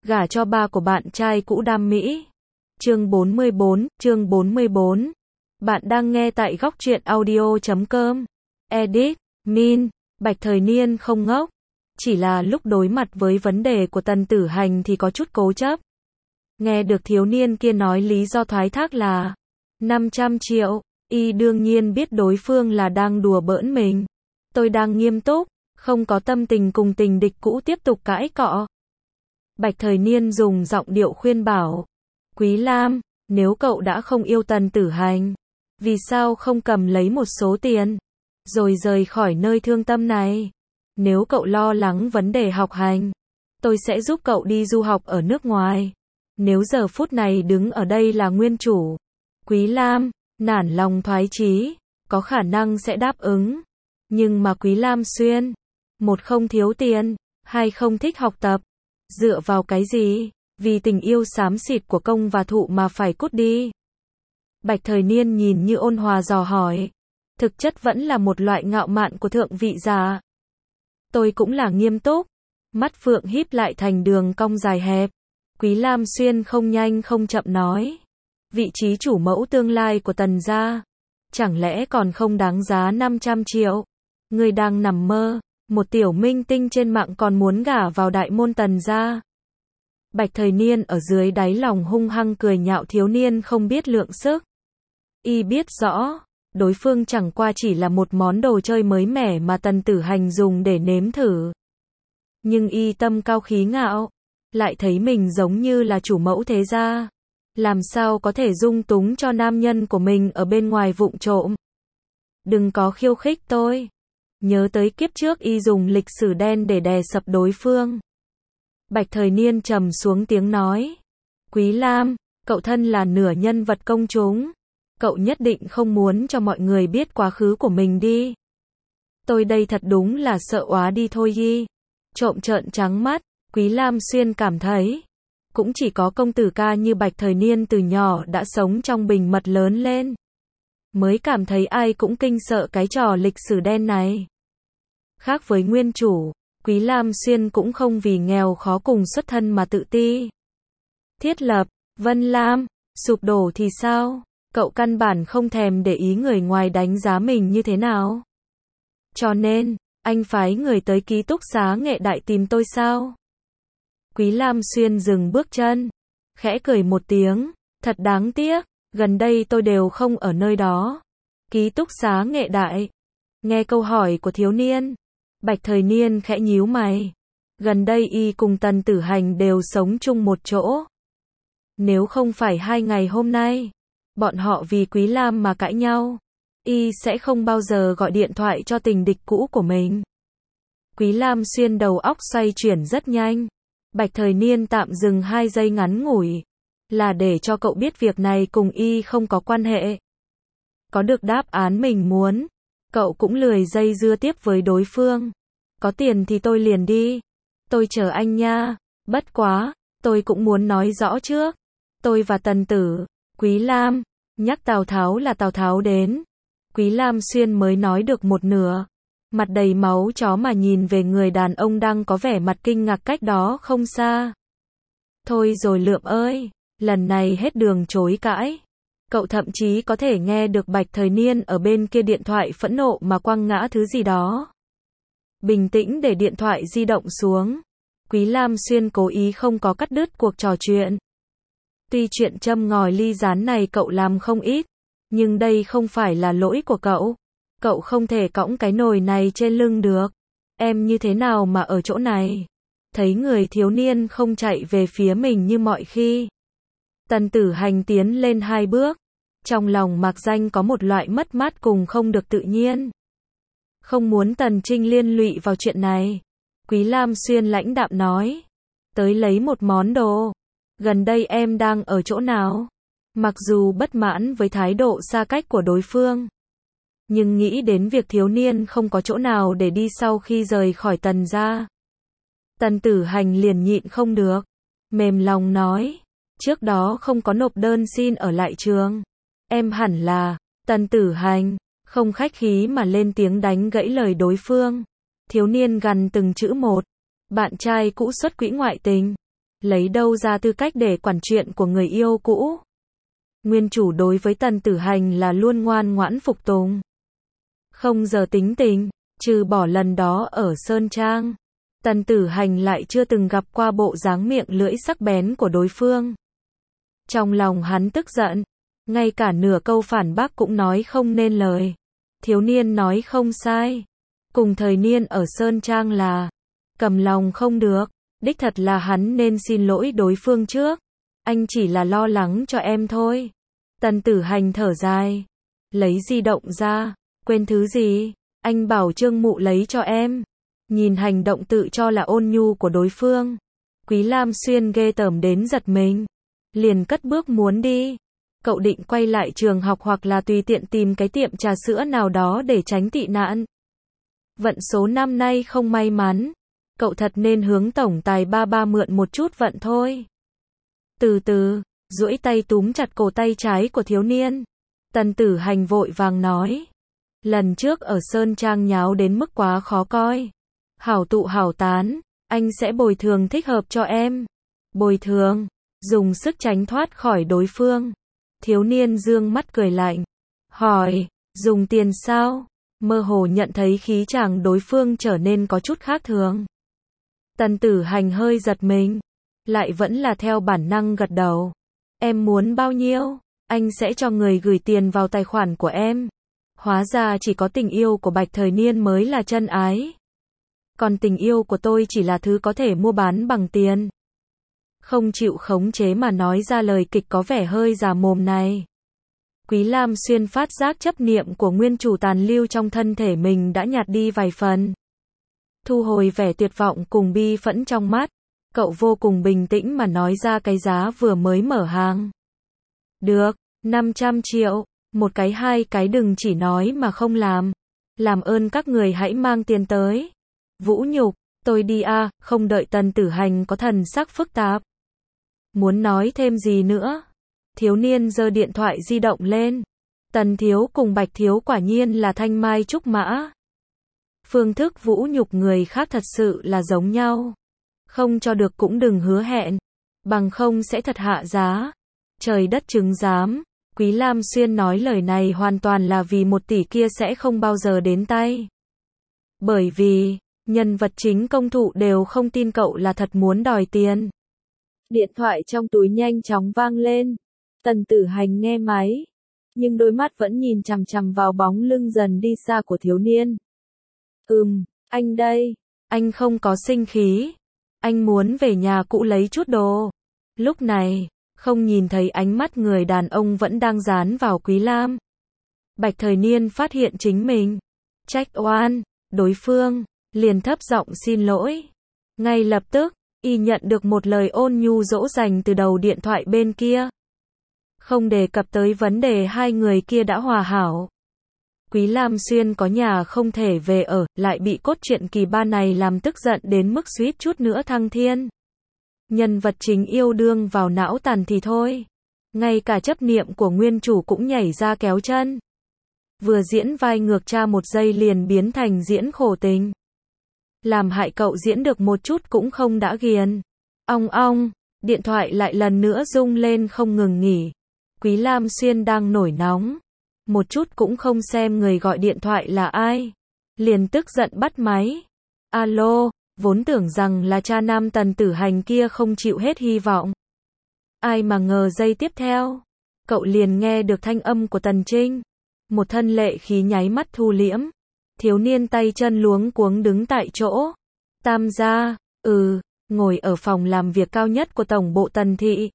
gả cho ba của bạn trai cũ Đam Mỹ. Chương 44. Bạn đang nghe tại góc truyện audio.com. Edit, Min, Bạch Thời Niên không ngốc. Chỉ là lúc đối mặt với vấn đề của Tần Tử Hành thì có chút cố chấp. Nghe được thiếu niên kia nói lý do thoái thác là 500 triệu, y đương nhiên biết đối phương là đang đùa bỡn mình. Tôi đang nghiêm túc, không có tâm tình cùng tình địch cũ tiếp tục cãi cọ. Bạch Thời Niên dùng giọng điệu khuyên bảo. Quý Lam, nếu cậu đã không yêu Tần Tử Hành, vì sao không cầm lấy một số tiền, rồi rời khỏi nơi thương tâm này? Nếu cậu lo lắng vấn đề học hành, tôi sẽ giúp cậu đi du học ở nước ngoài. Nếu giờ phút này đứng ở đây là nguyên chủ, Quý Lam, nản lòng thoái chí, có khả năng sẽ đáp ứng. Nhưng mà Quý Lam Xuyên, một không thiếu tiền, hai không thích học tập. Dựa vào cái gì? Vì tình yêu xám xịt của công và thụ mà phải cút đi. Bạch Thời Niên nhìn như ôn hòa dò hỏi. Thực chất vẫn là một loại ngạo mạn của thượng vị giả. Tôi cũng là nghiêm túc. Mắt phượng híp lại thành đường cong dài hẹp. Quý Lam Xuyên không nhanh không chậm nói. Vị trí chủ mẫu tương lai của Tần gia, chẳng lẽ còn không đáng giá 500 triệu? Người đang nằm mơ, một tiểu minh tinh trên mạng còn muốn gả vào đại môn Tần gia. Bạch Thời Niên ở dưới đáy lòng hung hăng cười nhạo thiếu niên không biết lượng sức. Y biết rõ, đối phương chẳng qua chỉ là một món đồ chơi mới mẻ mà Tần Tử Hành dùng để nếm thử. Nhưng y tâm cao khí ngạo, lại thấy mình giống như là chủ mẫu thế gia. Làm sao có thể dung túng cho nam nhân của mình ở bên ngoài vụng trộm. Đừng có khiêu khích tôi. Nhớ tới kiếp trước y dùng lịch sử đen để đè sập đối phương. Bạch Thời Niên trầm xuống tiếng nói. Quý Lam, cậu thân là nửa nhân vật công chúng. Cậu nhất định không muốn cho mọi người biết quá khứ của mình đi. Tôi đây thật đúng là sợ óa đi thôi y. Trộm trợn trắng mắt, Quý Lam Xuyên cảm thấy. Cũng chỉ có công tử ca như Bạch Thời Niên từ nhỏ đã sống trong bình mật lớn lên, mới cảm thấy ai cũng kinh sợ cái trò lịch sử đen này. Khác với nguyên chủ, Quý Lam Xuyên cũng không vì nghèo khó cùng xuất thân mà tự ti. Thiết lập, Vân Lam, sụp đổ thì sao? Cậu căn bản không thèm để ý người ngoài đánh giá mình như thế nào. Cho nên, anh phái người tới ký túc xá Nghệ Đại tìm tôi sao? Quý Lam Xuyên dừng bước chân, khẽ cười một tiếng, thật đáng tiếc, gần đây tôi đều không ở nơi đó. Ký túc xá Nghệ Đại. Nghe câu hỏi của thiếu niên, Bạch Thời Niên khẽ nhíu mày. Gần đây y cùng Tần Tử Hành đều sống chung một chỗ. Nếu không phải 2 ngày hôm nay, bọn họ vì Quý Lam mà cãi nhau, y sẽ không bao giờ gọi điện thoại cho tình địch cũ của mình. Quý Lam Xuyên đầu óc xoay chuyển rất nhanh. Bạch Thời Niên tạm dừng 2 giây ngắn ngủi, là để cho cậu biết việc này cùng y không có quan hệ. Có được đáp án mình muốn, cậu cũng lười dây dưa tiếp với đối phương. Có tiền thì tôi liền đi. Tôi chờ anh nha. Bất quá, tôi cũng muốn nói rõ trước. Tôi và Tần Tử, Quý Lam, nhắc Tào Tháo là Tào Tháo đến. Quý Lam Xuyên mới nói được một nửa. Mặt đầy máu chó mà nhìn về người đàn ông đang có vẻ mặt kinh ngạc cách đó không xa. Thôi rồi Lượm ơi, lần này hết đường chối cãi. Cậu thậm chí có thể nghe được Bạch Thời Niên ở bên kia điện thoại phẫn nộ mà quăng ngã thứ gì đó. Bình tĩnh để điện thoại di động xuống. Quý Lam Xuyên cố ý không có cắt đứt cuộc trò chuyện. Tuy chuyện châm ngòi ly gián này cậu làm không ít, nhưng đây không phải là lỗi của cậu. Cậu không thể cõng cái nồi này trên lưng được. Em như thế nào mà ở chỗ này? Thấy người thiếu niên không chạy về phía mình như mọi khi. Tần Tử Hành tiến lên 2 bước. Trong lòng mạc danh có một loại mất mát cùng không được tự nhiên. Không muốn Tần Trinh liên lụy vào chuyện này. Quý Lam Xuyên lãnh đạm nói. Tới lấy một món đồ. Gần đây em đang ở chỗ nào? Mặc dù bất mãn với thái độ xa cách của đối phương, nhưng nghĩ đến việc thiếu niên không có chỗ nào để đi sau khi rời khỏi Tần gia, Tần Tử Hành liền nhịn không được, mềm lòng nói, trước đó không có nộp đơn xin ở lại trường. Em hẳn là, Tần Tử Hành, không khách khí mà lên tiếng đánh gãy lời đối phương. Thiếu niên gằn từng chữ một, bạn trai cũ xuất quỹ ngoại tình. lấy đâu ra tư cách để quản chuyện của người yêu cũ. Nguyên chủ đối với Tần Tử Hành là luôn ngoan ngoãn phục tùng. Không giờ tính tình, trừ bỏ lần đó ở Sơn Trang. Tần Tử Hành lại chưa từng gặp qua bộ dáng miệng lưỡi sắc bén của đối phương. Trong lòng hắn tức giận, ngay cả nửa câu phản bác cũng nói không nên lời. Thiếu niên nói không sai. Cùng thời niên ở Sơn Trang là cầm lòng không được. Đích thật là hắn nên xin lỗi đối phương trước. Anh chỉ là lo lắng cho em thôi. Tần Tử Hành thở dài. Lấy di động ra. Quên thứ gì? Anh bảo Trương Mụ lấy cho em. Nhìn hành động tự cho là ôn nhu của đối phương. Quý Lam Xuyên ghê tởm đến giật mình. Liền cất bước muốn đi. Cậu định quay lại trường học hoặc là tùy tiện tìm cái tiệm trà sữa nào đó để tránh tị nạn. Vận số năm nay không may mắn. Cậu thật nên hướng tổng tài ba mượn một chút vận thôi. Từ từ, duỗi tay túm chặt cổ tay trái của thiếu niên. Tần Tử Hành vội vàng nói. Lần trước ở Sơn Trang nháo đến mức quá khó coi. Hảo tụ hảo tán, anh sẽ bồi thường thích hợp cho em. Bồi thường, dùng sức tránh thoát khỏi đối phương. Thiếu niên dương mắt cười lạnh. Hỏi, dùng tiền sao? Mơ hồ nhận thấy khí chàng đối phương trở nên có chút khác thường. Tần Tử Hành hơi giật mình. Lại vẫn là theo bản năng gật đầu. Em muốn bao nhiêu? Anh sẽ cho người gửi tiền vào tài khoản của em. Hóa ra chỉ có tình yêu của Bạch Thời Niên mới là chân ái. Còn tình yêu của tôi chỉ là thứ có thể mua bán bằng tiền. Không chịu khống chế mà nói ra lời kịch có vẻ hơi già mồm này. Quý Lam Xuyên phát giác chấp niệm của nguyên chủ tàn lưu trong thân thể mình đã nhạt đi vài phần. Thu hồi vẻ tuyệt vọng cùng bi phẫn trong mắt. Cậu vô cùng bình tĩnh mà nói ra cái giá vừa mới mở hàng. Được, 500 triệu. Một cái hai cái đừng chỉ nói mà không làm. Làm ơn các người hãy mang tiền tới. Vũ nhục, tôi đi a. Không đợi Tần Tử Hành có thần sắc phức tạp. Muốn nói thêm gì nữa? Thiếu niên giơ điện thoại di động lên. Tần thiếu cùng Bạch thiếu quả nhiên là thanh mai trúc mã. Phương thức vũ nhục người khác thật sự là giống nhau. Không cho được cũng đừng hứa hẹn. Bằng không sẽ thật hạ giá. Trời đất chứng giám. Quý Lam Xuyên nói lời này hoàn toàn là vì 1 tỷ kia sẽ không bao giờ đến tay. Bởi vì, nhân vật chính công thụ đều không tin cậu là thật muốn đòi tiền. Điện thoại trong túi nhanh chóng vang lên. Tần Tử Hành nghe máy. Nhưng đôi mắt vẫn nhìn chằm chằm vào bóng lưng dần đi xa của thiếu niên. Anh đây. Anh không có sinh khí. Anh muốn về nhà cũ lấy chút đồ. Lúc này, không nhìn thấy ánh mắt người đàn ông vẫn đang dán vào Quý Lam. Bạch Thời Niên phát hiện chính mình. Trách oan, đối phương, liền thấp giọng xin lỗi. Ngay lập tức, y nhận được một lời ôn nhu dỗ dành từ đầu điện thoại bên kia. Không đề cập tới vấn đề hai người kia đã hòa hảo. Quý Lam Xuyên có nhà không thể về ở, lại bị cốt truyện kỳ 3 này làm tức giận đến mức suýt chút nữa thăng thiên. Nhân vật chính yêu đương vào não tàn thì thôi. Ngay cả chấp niệm của nguyên chủ cũng nhảy ra kéo chân. Vừa diễn vai ngược cha 1 giây liền biến thành diễn khổ tình. Làm hại cậu diễn được một chút cũng không đã ghiền. Ong ong, điện thoại lại lần nữa rung lên không ngừng nghỉ. Quý Lam Xuyên đang nổi nóng. Một chút cũng không xem người gọi điện thoại là ai. Liền tức giận bắt máy. Alo, vốn tưởng rằng là cha nam Tần Tử Hành kia không chịu hết hy vọng. Ai mà ngờ giây tiếp theo, cậu liền nghe được thanh âm của Tần Trinh. Một thân lệ khí nháy mắt thu liễm. Thiếu niên tay chân luống cuống đứng tại chỗ. Tam gia, ngồi ở phòng làm việc cao nhất của tổng bộ Tần thị.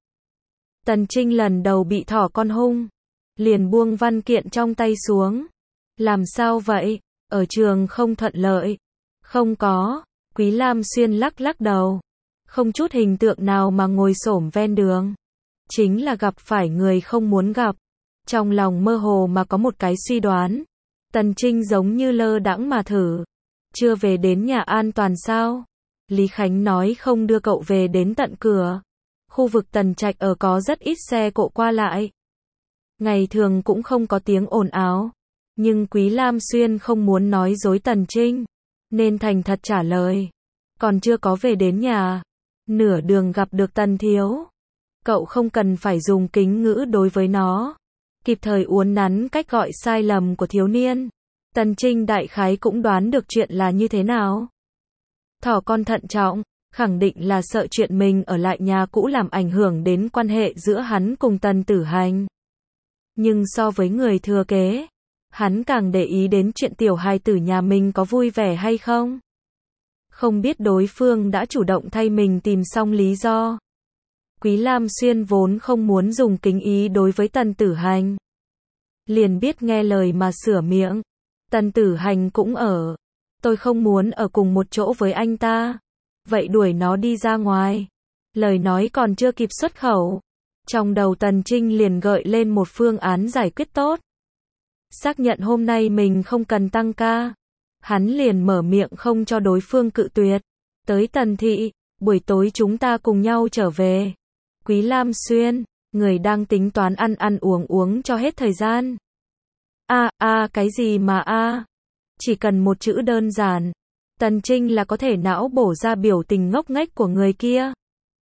Tần Trinh lần đầu bị thỏ con hung. Liền buông văn kiện trong tay xuống. Làm sao vậy? Ở trường không thuận lợi. Không có. Quý Lam Xuyên lắc lắc đầu. Không chút hình tượng nào mà ngồi xổm ven đường. Chính là gặp phải người không muốn gặp. Trong lòng mơ hồ mà có một cái suy đoán. Tần Trinh giống như lơ đãng mà thử. Chưa về đến nhà an toàn sao? Lý Khánh nói không đưa cậu về đến tận cửa. Khu vực Tần Trạch ở có rất ít xe cộ qua lại. Ngày thường cũng không có tiếng ồn ào. Nhưng Quý Lam Xuyên không muốn nói dối Tần Trinh. Nên thành thật trả lời. Còn chưa có về đến nhà. Nửa đường gặp được Tần thiếu. Cậu không cần phải dùng kính ngữ đối với nó. Kịp thời uốn nắn cách gọi sai lầm của thiếu niên. Tần Trinh đại khái cũng đoán được chuyện là như thế nào. Thỏ con thận trọng, khẳng định là sợ chuyện mình ở lại nhà cũ làm ảnh hưởng đến quan hệ giữa hắn cùng Tần Tử Hành. Nhưng so với người thừa kế, hắn càng để ý đến chuyện tiểu hài tử nhà mình có vui vẻ hay không. Không biết đối phương đã chủ động thay mình tìm xong lý do. Quý Lam Xuyên vốn không muốn dùng kính ý đối với Tần Tử Hành. Liền biết nghe lời mà sửa miệng. Tần Tử Hành cũng ở. Tôi không muốn ở cùng một chỗ với anh ta. Vậy đuổi nó đi ra ngoài. Lời nói còn chưa kịp xuất khẩu. Trong đầu Tần Trinh liền gợi lên một phương án giải quyết tốt. Xác nhận hôm nay mình không cần tăng ca. Hắn liền mở miệng không cho đối phương cự tuyệt. Tới Tần thị, buổi tối chúng ta cùng nhau trở về. Quý Lam Xuyên, người đang tính toán ăn uống cho hết thời gian. Cái gì mà Chỉ cần một chữ đơn giản. Tần Trinh là có thể não bổ ra biểu tình ngốc nghếch của người kia.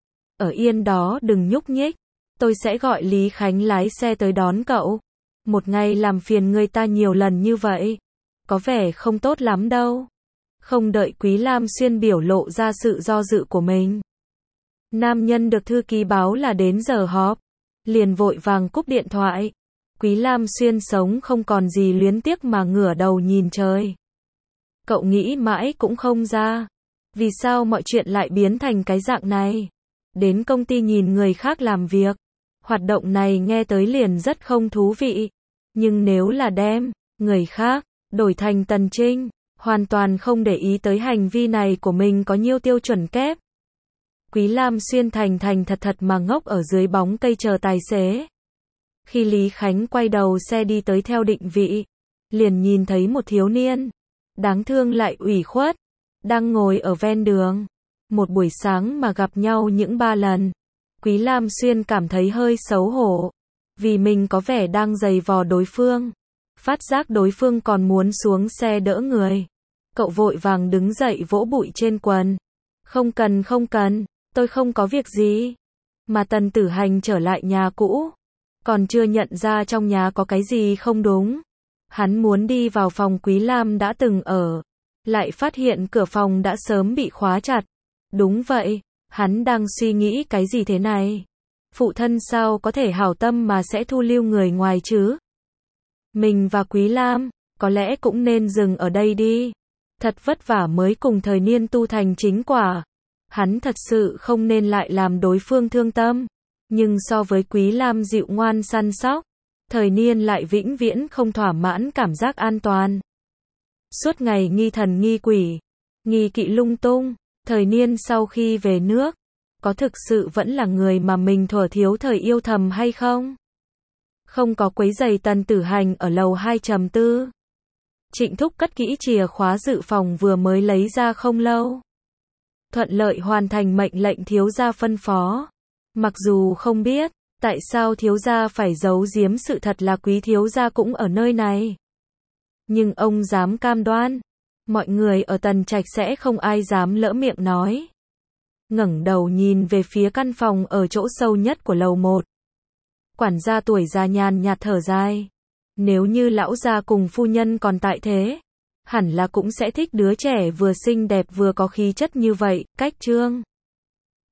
Ở yên đó đừng nhúc nhích. Tôi sẽ gọi Lý Khánh lái xe tới đón cậu. Một ngày làm phiền người ta nhiều lần như vậy. Có vẻ không tốt lắm đâu. Không đợi Quý Lam Xuyên biểu lộ ra sự do dự của mình. Nam nhân được thư ký báo là đến giờ họp. Liền vội vàng cúp điện thoại. Quý Lam Xuyên sống không còn gì luyến tiếc mà ngửa đầu nhìn trời. Cậu nghĩ mãi cũng không ra. Vì sao mọi chuyện lại biến thành cái dạng này? Đến công ty nhìn người khác làm việc. Hoạt động này nghe tới liền rất không thú vị. Nhưng nếu là đem người khác đổi thành Tần Trinh, hoàn toàn không để ý tới hành vi này của mình có nhiêu tiêu chuẩn kép. Quý Lam Xuyên thành thật mà ngốc ở dưới bóng cây chờ tài xế. Khi Lý Khánh quay đầu xe đi tới theo định vị, liền nhìn thấy một thiếu niên, đáng thương lại ủy khuất, đang ngồi ở ven đường. Một buổi sáng mà gặp nhau những 3 lần. Quý Lam Xuyên cảm thấy hơi xấu hổ, vì mình có vẻ đang giày vò đối phương. Phát giác đối phương còn muốn xuống xe đỡ người. Cậu vội vàng đứng dậy vỗ bụi trên quần. Không cần, tôi không có việc gì. Mà Tần Tử Hành trở lại nhà cũ. Còn chưa nhận ra trong nhà có cái gì không đúng. Hắn muốn đi vào phòng Quý Lam đã từng ở. Lại phát hiện cửa phòng đã sớm bị khóa chặt. Đúng vậy, hắn đang suy nghĩ cái gì thế này. Phụ thân sao có thể hảo tâm mà sẽ thu lưu người ngoài chứ? Mình và Quý Lam, có lẽ cũng nên dừng ở đây đi. Thật vất vả mới cùng thời niên tu thành chính quả. Hắn thật sự không nên lại làm đối phương thương tâm. Nhưng so với Quý Lam dịu ngoan săn sóc, thời niên lại vĩnh viễn không thỏa mãn cảm giác an toàn. Suốt ngày nghi thần nghi quỷ, nghi kỵ lung tung, thời niên sau khi về nước, có thực sự vẫn là người mà mình thuở thiếu thời yêu thầm hay không? Không có quấy giày Tần Tử Hành ở lầu 2.4. Trịnh Thúc cất kỹ chìa khóa dự phòng vừa mới lấy ra không lâu. Thuận lợi hoàn thành mệnh lệnh thiếu gia phân phó. Mặc dù không biết, tại sao thiếu gia phải giấu giếm sự thật là Quý thiếu gia cũng ở nơi này. Nhưng ông dám cam đoan, mọi người ở Tần Trạch sẽ không ai dám lỡ miệng nói. Ngẩng đầu nhìn về phía căn phòng ở chỗ sâu nhất của lầu 1. Quản gia tuổi già nhàn nhạt thở dài. Nếu như lão gia cùng phu nhân còn tại thế, hẳn là cũng sẽ thích đứa trẻ vừa xinh đẹp vừa có khí chất như vậy. Cách Trương